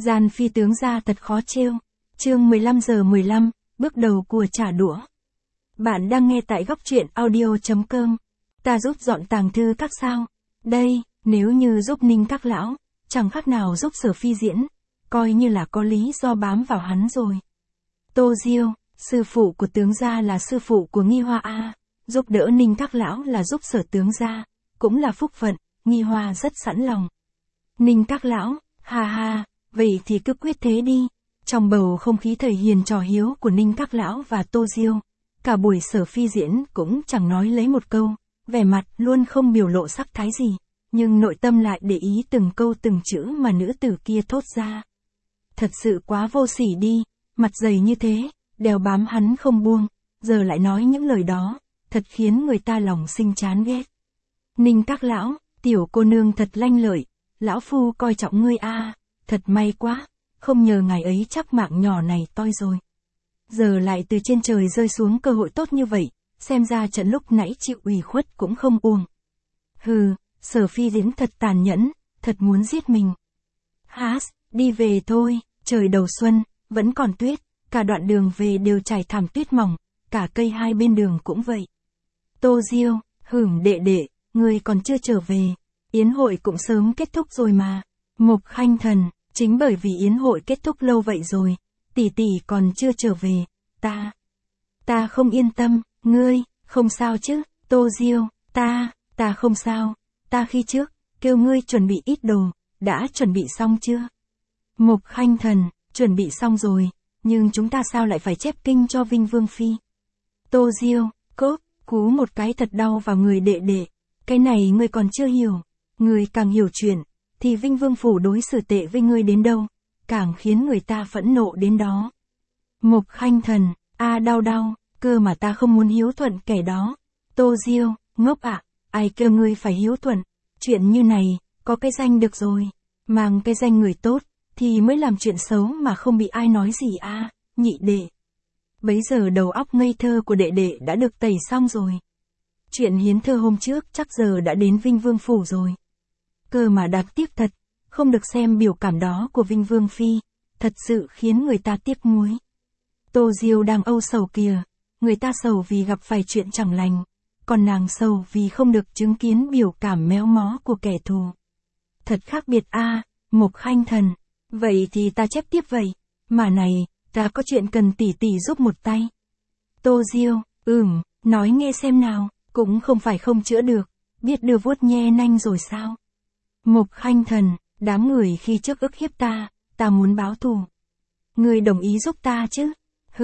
Gian phi tướng gia thật khó trêu. Chương 15:15, bước đầu của trả đũa. Bạn đang nghe tại góc truyện audio.com. Ta giúp dọn tàng thư các sao. Đây, nếu như giúp Ninh các lão, chẳng khác nào giúp Sở Phi diễn, coi như là có lý do bám vào hắn rồi. Tô Diêu, sư phụ của tướng gia là sư phụ của Nghi Hoa A, giúp đỡ Ninh các lão là giúp Sở tướng gia, cũng là phúc phận, Nghi Hoa rất sẵn lòng. Ninh các lão, ha ha, vậy thì cứ quyết thế đi. Trong bầu không khí thầy hiền trò hiếu của Ninh các lão và Tô Diêu, cả buổi Sở Phi diễn cũng chẳng nói lấy một câu, vẻ mặt luôn không biểu lộ sắc thái gì, nhưng nội tâm lại để ý từng câu từng chữ mà nữ tử kia thốt ra. Thật sự quá vô sỉ đi, mặt dày như thế, đeo bám hắn không buông, giờ lại nói những lời đó, thật khiến người ta lòng sinh chán ghét. Ninh các lão, tiểu cô nương thật lanh lợi, lão phu coi trọng ngươi a, thật may quá, không nhờ ngày ấy chắc mạng nhỏ này toi rồi. Giờ lại từ trên trời rơi xuống cơ hội tốt như vậy, xem ra trận lúc nãy chịu ủy khuất cũng không uổng. Hừ, Sở Phi diễn thật tàn nhẫn, thật muốn giết mình. Hás, đi về thôi, trời đầu xuân, vẫn còn tuyết, cả đoạn đường về đều trải thảm tuyết mỏng, cả cây hai bên đường cũng vậy. Tô Diêu, đệ đệ, ngươi còn chưa trở về, yến hội cũng sớm kết thúc rồi mà. Mục Khanh Thần, chính bởi vì yến hội kết thúc lâu vậy rồi, tỷ tỷ còn chưa trở về, ta không yên tâm, ngươi, không sao chứ. Tô Diêu, ta không sao, ta khi trước, kêu ngươi chuẩn bị ít đồ, đã chuẩn bị xong chưa? Mục Khanh Thần, chuẩn bị xong rồi, nhưng chúng ta sao lại phải chép kinh cho Vinh Vương Phi? Tô Diêu, cú một cái thật đau vào người đệ đệ, cái này ngươi còn chưa hiểu, ngươi càng hiểu chuyện, thì Vinh Vương Phủ đối xử tệ với ngươi đến đâu, càng khiến người ta phẫn nộ đến đó. Mục Khanh Thần, đau, cơ mà ta không muốn hiếu thuận kẻ đó. Tô Diêu, ngốc ạ, ai kêu ngươi phải hiếu thuận, chuyện như này, có cái danh được rồi, mang cái danh người tốt, thì mới làm chuyện xấu mà không bị ai nói gì nhị đệ. Bấy giờ đầu óc ngây thơ của đệ đệ đã được tẩy xong rồi. Chuyện hiến thơ hôm trước chắc giờ đã đến Vinh Vương Phủ rồi. Cơ mà đáng tiếc thật, không được xem biểu cảm đó của Vinh Vương Phi, thật sự khiến người ta tiếc nuối. Tô Diêu đang âu sầu kìa, người ta sầu vì gặp phải chuyện chẳng lành, còn nàng sầu vì không được chứng kiến biểu cảm méo mó của kẻ thù. Thật khác biệt Mục Khanh Thần, vậy thì ta chép tiếp vậy, mà này, ta có chuyện cần tỷ tỷ giúp một tay. Tô Diêu, nói nghe xem nào, cũng không phải không chữa được, biết đưa vuốt nhe nanh rồi sao? Mục Khanh Thần, đám người khi trước ức hiếp ta muốn báo thù. Ngươi đồng ý giúp ta chứ?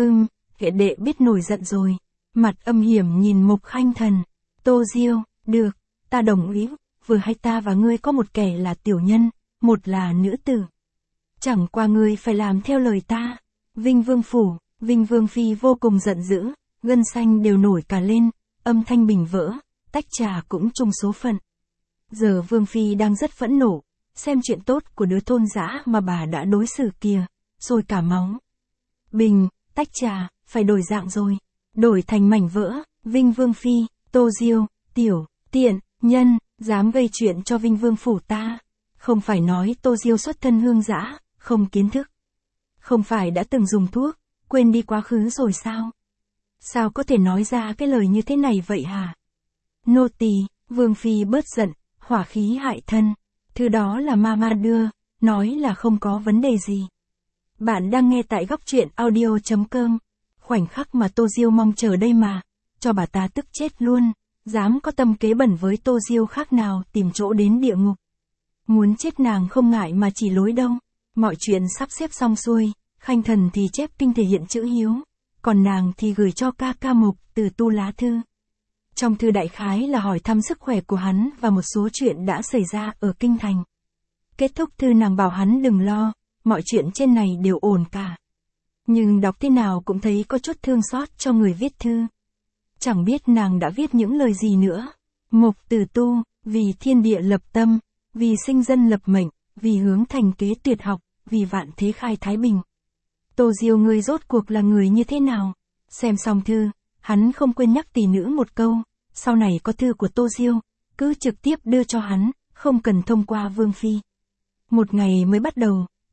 Đệ đệ biết nổi giận rồi, mặt âm hiểm nhìn Mục Khanh Thần. Tô Diêu, được, ta đồng ý, vừa hay ta và ngươi có một kẻ là tiểu nhân, một là nữ tử. Chẳng qua ngươi phải làm theo lời ta. Vinh Vương Phủ, Vinh Vương Phi vô cùng giận dữ, gân xanh đều nổi cả lên, âm thanh bình vỡ, tách trà cũng chung số phận. Giờ Vương Phi đang rất phẫn nộ, xem chuyện tốt của đứa thôn dã mà bà đã đối xử kìa, rồi cả máu. Bình, tách trà, phải đổi dạng rồi, đổi thành mảnh vỡ. Vinh Vương Phi, Tô Diêu, tiểu, tiện, nhân, dám gây chuyện cho Vinh Vương Phủ ta. Không phải nói Tô Diêu xuất thân hương dã, không kiến thức. Không phải đã từng dùng thuốc, quên đi quá khứ rồi sao? Sao có thể nói ra cái lời như thế này vậy hả? Nô tỳ, Vương Phi bớt giận, hỏa khí hại thân. Thứ đó là mama đưa, nói là không có vấn đề gì. Bạn đang nghe tại góc truyện audio.com. Khoảnh khắc mà Tô Diêu mong chờ đây mà, cho bà ta tức chết luôn, dám có tâm kế bẩn với Tô Diêu khác nào tìm chỗ đến địa ngục. Muốn chết nàng không ngại mà chỉ lối đâu. Mọi chuyện sắp xếp xong xuôi, Khanh Thần thì chép kinh thể hiện chữ hiếu, còn nàng thì gửi cho ca Mục từ tu lá thư. Trong thư đại khái là hỏi thăm sức khỏe của hắn và một số chuyện đã xảy ra ở kinh thành. Kết thúc thư nàng bảo hắn đừng lo, mọi chuyện trên này đều ổn cả. Nhưng đọc thế nào cũng thấy có chút thương xót cho người viết thư. Chẳng biết nàng đã viết những lời gì nữa. Mục từ tu, vì thiên địa lập tâm, vì sinh dân lập mệnh, vì hướng thành kế tuyệt học, vì vạn thế khai thái bình. Tô Diêu ngươi rốt cuộc là người như thế nào? Xem xong thư, hắn không quên nhắc tỷ nữ một câu, sau này có thư của Tô Diêu, cứ trực tiếp đưa cho hắn, không cần thông qua Vương Phi. Một ngày mới bắt đầu,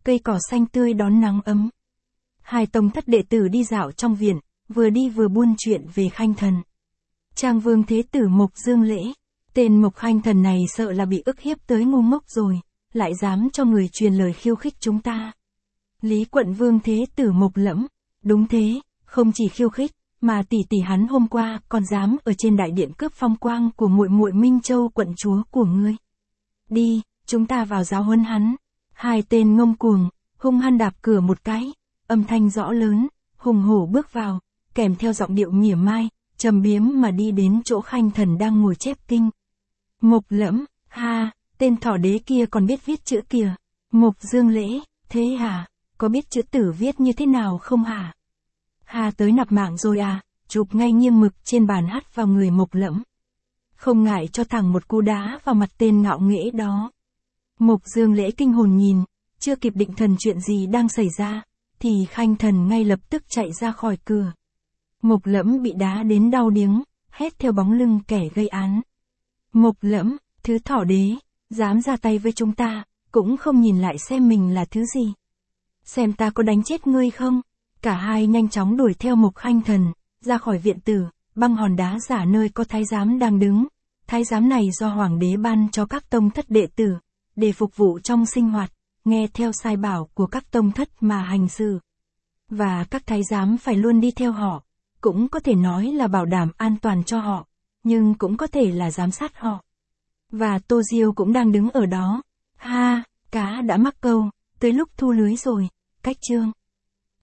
cây cỏ xanh tươi đón nắng ấm. Hai tông thất đệ tử đi dạo trong viện, vừa đi vừa buôn chuyện về Khanh Thần. Trang Vương Thế Tử Mộc Dương Lễ, tên Mộc Khanh Thần này sợ là bị ức hiếp tới ngu ngốc rồi, lại dám cho người truyền lời khiêu khích chúng ta. Lý Quận Vương Thế Tử Mộc Lẫm, đúng thế, không chỉ khiêu khích, mà tỷ tỷ hắn hôm qua còn dám ở trên đại điện cướp phong quang của muội muội Minh Châu quận chúa của ngươi. Đi, chúng ta vào giáo huấn hắn. Hai tên ngông cuồng, hung hăng đạp cửa một cái, âm thanh rõ lớn, hùng hổ bước vào, kèm theo giọng điệu mỉa mai, trầm biếm mà đi đến chỗ Khanh Thần đang ngồi chép kinh. Mộc Lẫm, ha, tên thỏ đế kia còn biết viết chữ kìa. Mộc Dương Lễ, thế hả, có biết chữ tử viết như thế nào không hả? Hà tới nạp mạng rồi à, chụp ngay nghiêm mực trên bàn hắt vào người Mộc Lẫm. Không ngại cho thẳng một cú đá vào mặt tên ngạo nghễ đó. Mộc Dương Lễ kinh hồn nhìn, chưa kịp định thần chuyện gì đang xảy ra, thì Khanh Thần ngay lập tức chạy ra khỏi cửa. Mộc Lẫm bị đá đến đau điếng, hét theo bóng lưng kẻ gây án. Mộc Lẫm, thứ thỏ đế, dám ra tay với chúng ta, cũng không nhìn lại xem mình là thứ gì. Xem ta có đánh chết ngươi không? Cả hai nhanh chóng đuổi theo Mộc Khanh Thần, ra khỏi viện tử, băng hòn đá giả nơi có thái giám đang đứng. Thái giám này do hoàng đế ban cho các tông thất đệ tử, để phục vụ trong sinh hoạt, nghe theo sai bảo của các tông thất mà hành sự. Và các thái giám phải luôn đi theo họ, cũng có thể nói là bảo đảm an toàn cho họ, nhưng cũng có thể là giám sát họ. Và Tô Diêu cũng đang đứng ở đó. Ha, cá đã mắc câu, tới lúc thu lưới rồi, cách chương.